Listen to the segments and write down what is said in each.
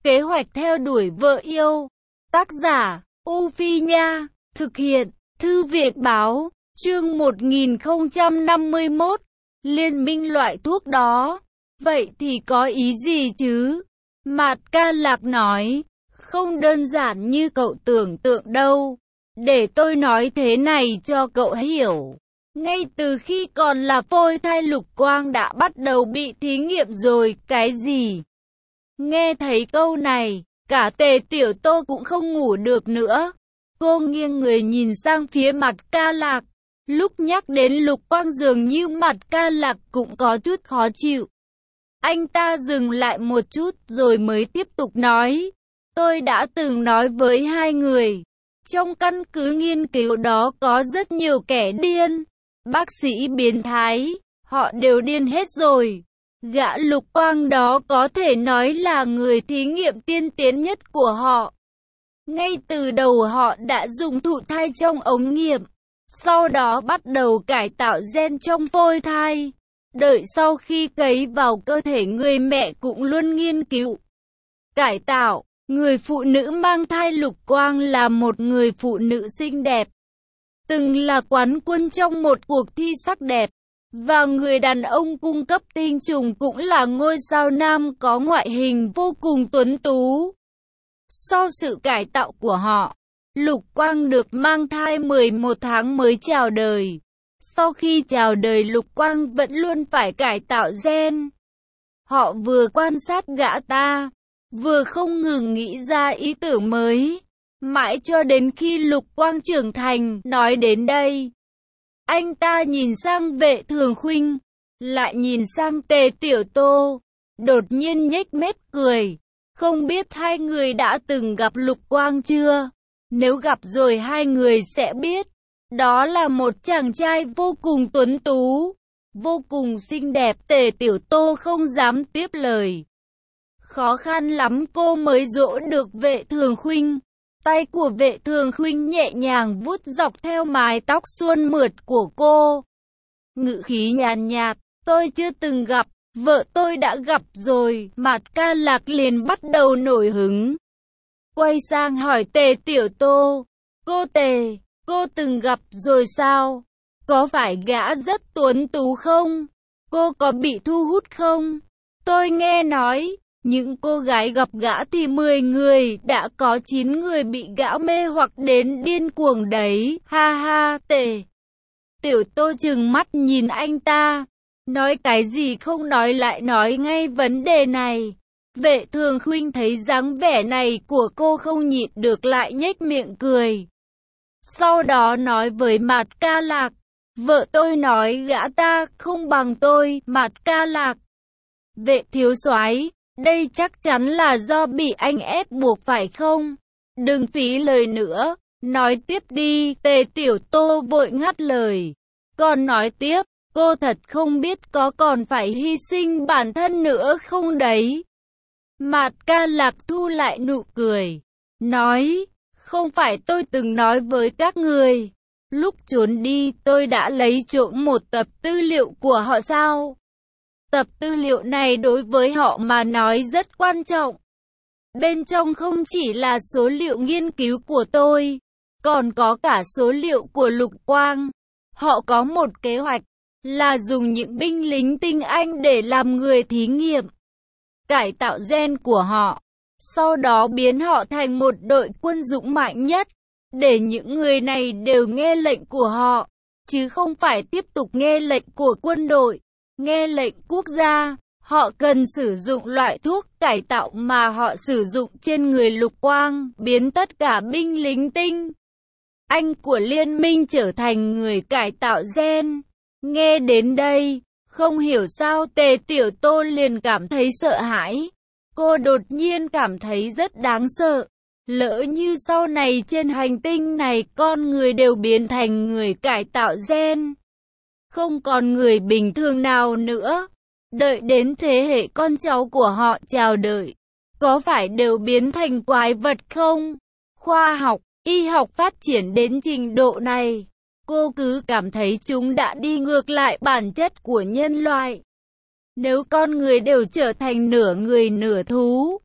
Kế hoạch theo đuổi vợ yêu. Tác giả, U Phi Nha. Thực hiện, Thư viện Báo. Chương 1051. Liên minh loại thuốc đó. Vậy thì có ý gì chứ? Mạt Ca Lạc nói. Không đơn giản như cậu tưởng tượng đâu. Để tôi nói thế này cho cậu hiểu. Ngay từ khi còn là phôi thai, Lục Quang đã bắt đầu bị thí nghiệm rồi. Cái gì? Nghe thấy câu này, cả Tề Tiểu Tô cũng không ngủ được nữa. Cô nghiêng người nhìn sang phía Mạt Ca Lạc. Lúc nhắc đến Lục Quang dường như Mạt Ca Lạc cũng có chút khó chịu. Anh ta dừng lại một chút rồi mới tiếp tục nói. Tôi đã từng nói với hai người. Trong căn cứ nghiên cứu đó có rất nhiều kẻ điên. Bác sĩ biến thái. Họ đều điên hết rồi. Gã Lục Quang đó có thể nói là người thí nghiệm tiên tiến nhất của họ. Ngay từ đầu họ đã dùng thụ thai trong ống nghiệm. Sau đó bắt đầu cải tạo gen trong phôi thai. Đợi sau khi cấy vào cơ thể người mẹ cũng luôn nghiên cứu. Cải tạo, người phụ nữ mang thai Lục Quang là một người phụ nữ xinh đẹp. Từng là quán quân trong một cuộc thi sắc đẹp. Và người đàn ông cung cấp tinh trùng cũng là ngôi sao nam có ngoại hình vô cùng tuấn tú. Sau sự cải tạo của họ, Lục Quang được mang thai 11 tháng mới chào đời. Sau khi chào đời, Lục Quang vẫn luôn phải cải tạo gen. Họ vừa quan sát gã ta, vừa không ngừng nghĩ ra ý tưởng mới. Mãi cho đến khi Lục Quang trưởng thành. Nói đến đây, anh ta nhìn sang Vệ Thường Khuynh, lại nhìn sang Tề Tiểu Tô, đột nhiên nhếch mép cười. Không biết hai người đã từng gặp Lục Quang chưa? Nếu gặp rồi hai người sẽ biết. Đó là một chàng trai vô cùng tuấn tú, vô cùng xinh đẹp. Tề Tiểu Tô không dám tiếp lời. Khó khăn lắm cô mới dỗ được Vệ Thường Khuynh. Tay của Vệ Thường Khuynh nhẹ nhàng vuốt dọc theo mái tóc suôn mượt của cô. Ngữ khí nhàn nhạt, tôi chưa từng gặp, vợ tôi đã gặp rồi. Mạt Ca Lạc liền bắt đầu nổi hứng. Quay sang hỏi Tề Tiểu Tô, cô Tề, cô từng gặp rồi sao? Có phải gã rất tuấn tú không? Cô có bị thu hút không? Tôi nghe nói, những cô gái gặp gã thì 10 người, đã có 9 người bị gã mê hoặc đến điên cuồng đấy. Ha ha. Tề Tiểu Tô trừng mắt nhìn anh ta. Nói cái gì không nói, lại nói ngay vấn đề này. Vệ Thường Khuynh thấy dáng vẻ này của cô không nhịn được lại nhếch miệng cười. Sau đó nói với Mạt Ca Lạc, vợ tôi nói gã ta không bằng tôi. Mạt Ca Lạc, Vệ thiếu soái, đây chắc chắn là do bị anh ép buộc phải không? Đừng phí lời nữa, nói tiếp đi. Tề Tiểu Tô vội ngắt lời. Còn nói tiếp, cô thật không biết có còn phải hy sinh bản thân nữa không đấy? Mạt Ca Lạc thu lại nụ cười, nói, không phải tôi từng nói với các người, lúc trốn đi tôi đã lấy trộm một tập tư liệu của họ sao? Tập tư liệu này đối với họ mà nói rất quan trọng. Bên trong không chỉ là số liệu nghiên cứu của tôi, còn có cả số liệu của Lục Quang. Họ có một kế hoạch, là dùng những binh lính tinh anh để làm người thí nghiệm, cải tạo gen của họ, sau đó biến họ thành một đội quân dũng mạnh nhất, để những người này đều nghe lệnh của họ, chứ không phải tiếp tục nghe lệnh của quân đội, nghe lệnh quốc gia. Họ cần sử dụng loại thuốc cải tạo mà họ sử dụng trên người Lục Quang, biến tất cả binh lính tinh anh của liên minh trở thành người cải tạo gen. Nghe đến đây, không hiểu sao Tề Tiểu Tô liền cảm thấy sợ hãi. Cô đột nhiên cảm thấy rất đáng sợ. Lỡ như sau này trên hành tinh này con người đều biến thành người cải tạo gen, không còn người bình thường nào nữa. Đợi đến thế hệ con cháu của họ chào đời, có phải đều biến thành quái vật không? Khoa học, y học phát triển đến trình độ này, cô cứ cảm thấy chúng đã đi ngược lại bản chất của nhân loại. Nếu con người đều trở thành nửa người nửa thú,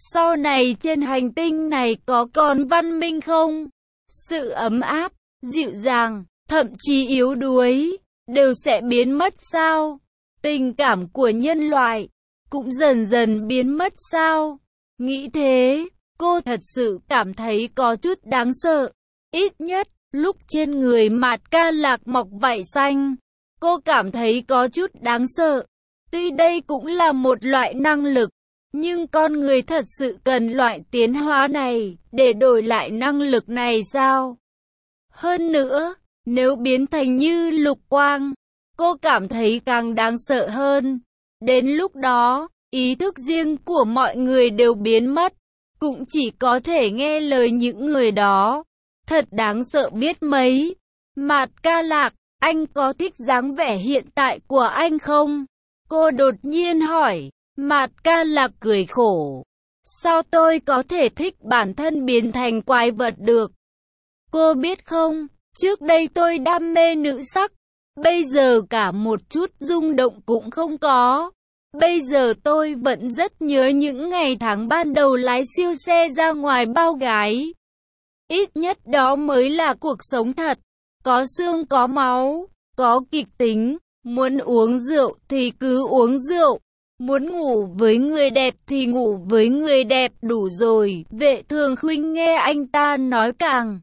Sau này trên hành tinh này có còn văn minh không? Sự ấm áp, dịu dàng, thậm chí yếu đuối, đều sẽ biến mất sao? Tình cảm của nhân loại cũng dần dần biến mất sao? Nghĩ thế, cô thật sự cảm thấy có chút đáng sợ. Ít nhất, lúc trên người Mạt Ca Lạc mọc vảy xanh, cô cảm thấy có chút đáng sợ. Tuy đây cũng là một loại năng lực, nhưng con người thật sự cần loại tiến hóa này để đổi lại năng lực này sao? Hơn nữa, nếu biến thành như lục quang, cô cảm thấy càng đáng sợ hơn. Đến lúc đó, ý thức riêng của mọi người đều biến mất, cũng chỉ có thể nghe lời những người đó. Thật đáng sợ biết mấy. Mạt Ca Lạc, anh có thích dáng vẻ hiện tại của anh không? Cô đột nhiên hỏi. Mạt Ca Lạc cười khổ. Sao tôi có thể thích bản thân biến thành quái vật được? Cô biết không, trước đây tôi đam mê nữ sắc, bây giờ cả một chút rung động cũng không có. Bây giờ tôi vẫn rất nhớ những ngày tháng ban đầu lái siêu xe ra ngoài bao gái. Ít nhất đó mới là cuộc sống thật, có xương có máu, có kịch tính, muốn uống rượu thì cứ uống rượu. Muốn ngủ với người đẹp thì ngủ với người đẹp đủ rồi. Vệ Thường Khuynh nghe anh ta nói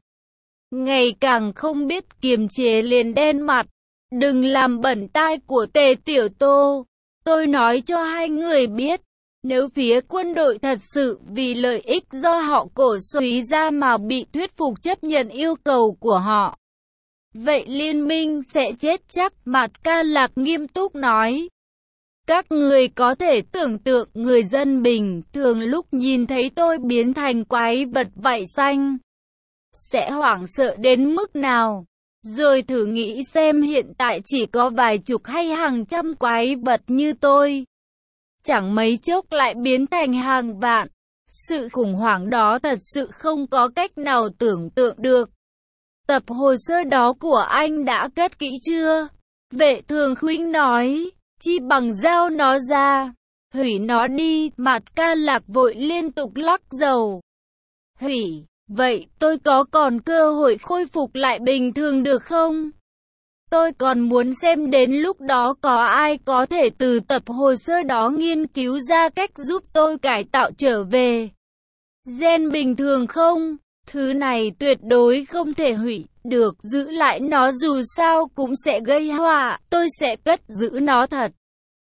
ngày càng không biết kiềm chế liền đen mặt. Đừng làm bẩn tai của Tề Tiểu Tô. Tôi nói cho hai người biết, nếu phía quân đội thật sự vì lợi ích do họ cổ suý ra mà bị thuyết phục chấp nhận yêu cầu của họ, vậy liên minh sẽ chết chắc. Mạt Ca Lạc nghiêm túc nói. Các người có thể tưởng tượng người dân bình thường lúc nhìn thấy tôi biến thành quái vật vảy xanh sẽ hoảng sợ đến mức nào. Rồi thử nghĩ xem hiện tại chỉ có vài chục hay hàng trăm quái vật như tôi, chẳng mấy chốc lại biến thành hàng vạn. Sự khủng hoảng đó thật sự không có cách nào tưởng tượng được. Tập hồ sơ đó của anh đã cất kỹ chưa? Vệ Thường Khuynh nói. Chi bằng giao nó ra, hủy nó đi. Mạt Ca Lạc vội liên tục lắc đầu. Hủy, vậy tôi có còn cơ hội khôi phục lại bình thường được không? Tôi còn muốn xem đến lúc đó có ai có thể từ tập hồ sơ đó nghiên cứu ra cách giúp tôi cải tạo trở về gen bình thường không? Thứ này tuyệt đối không thể hủy được, giữ lại nó dù sao cũng sẽ gây họa. Tôi sẽ cất giữ nó thật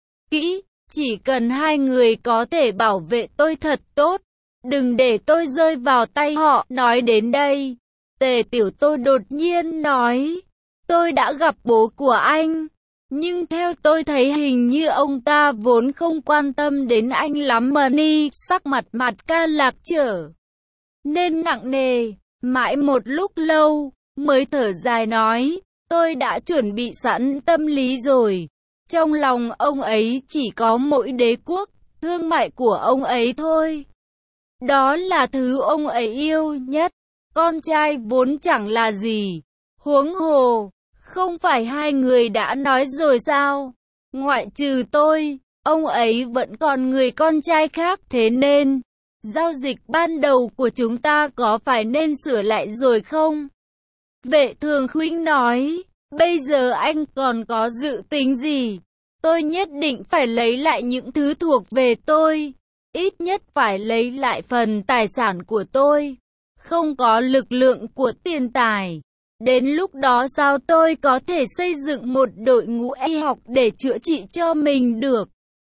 kỹ, chỉ cần hai người có thể bảo vệ tôi thật tốt, đừng để tôi rơi vào tay họ. Nói đến đây, Tề Tiểu Tô đột nhiên nói, tôi đã gặp bố của anh, nhưng theo tôi thấy hình như ông ta vốn không quan tâm đến anh lắm mà ni. Sắc mặt Mạt Ca Lạc trở nên nặng nề, mãi một lúc lâu, mới thở dài nói, tôi đã chuẩn bị sẵn tâm lý rồi. Trong lòng ông ấy chỉ có mỗi đế quốc, thương mại của ông ấy thôi. Đó là thứ ông ấy yêu nhất. Con trai vốn chẳng là gì. Huống hồ, không phải hai người đã nói rồi sao? Ngoại trừ tôi, ông ấy vẫn còn người con trai khác. Thế nên, giao dịch ban đầu của chúng ta có phải nên sửa lại rồi không? Vệ Thường Khuynh nói. Bây giờ anh còn có dự tính gì? Tôi nhất định phải lấy lại những thứ thuộc về tôi. Ít nhất phải lấy lại phần tài sản của tôi. Không có lực lượng của tiền tài. Đến lúc đó sao tôi có thể xây dựng một đội ngũ y học để chữa trị cho mình được?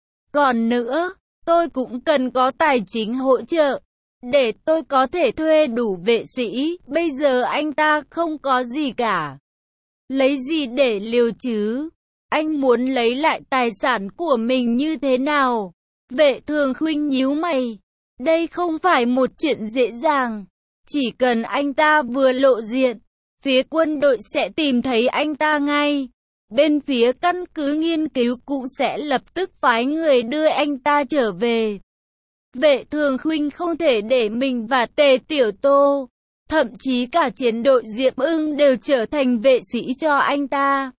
Còn nữa, tôi cũng cần có tài chính hỗ trợ, để tôi có thể thuê đủ vệ sĩ. Bây giờ anh ta không có gì cả. Lấy gì để liều chứ? Anh muốn lấy lại tài sản của mình như thế nào? Vệ Thường Khuynh nhíu mày. Đây không phải một chuyện dễ dàng. Chỉ cần anh ta vừa lộ diện, phía quân đội sẽ tìm thấy anh ta ngay. Bên phía căn cứ nghiên cứu cũng sẽ lập tức phái người đưa anh ta trở về. Vệ Thường Khuynh không thể để mình và Tề Tiểu Tô, thậm chí cả chiến đội Diệp Ưng đều trở thành vệ sĩ cho anh ta.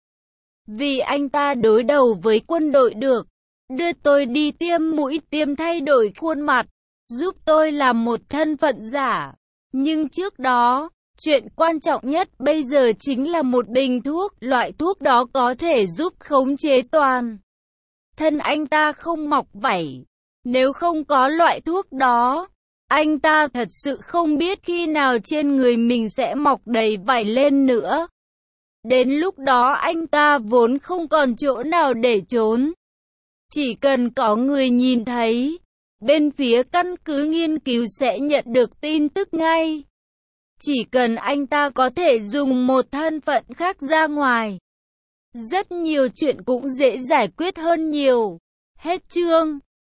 Vì anh ta đối đầu với quân đội được. Đưa tôi đi tiêm mũi tiêm thay đổi khuôn mặt, giúp tôi làm một thân phận giả. Nhưng trước đó, chuyện quan trọng nhất bây giờ chính là một bình thuốc. Loại thuốc đó có thể giúp khống chế toàn thân anh ta không mọc vảy. Nếu không có loại thuốc đó, anh ta thật sự không biết khi nào trên người mình sẽ mọc đầy vảy lên nữa. Đến lúc đó anh ta vốn không còn chỗ nào để trốn. Chỉ cần có người nhìn thấy, bên phía căn cứ nghiên cứu sẽ nhận được tin tức ngay. Chỉ cần anh ta có thể dùng một thân phận khác ra ngoài, rất nhiều chuyện cũng dễ giải quyết hơn nhiều. Hết chương.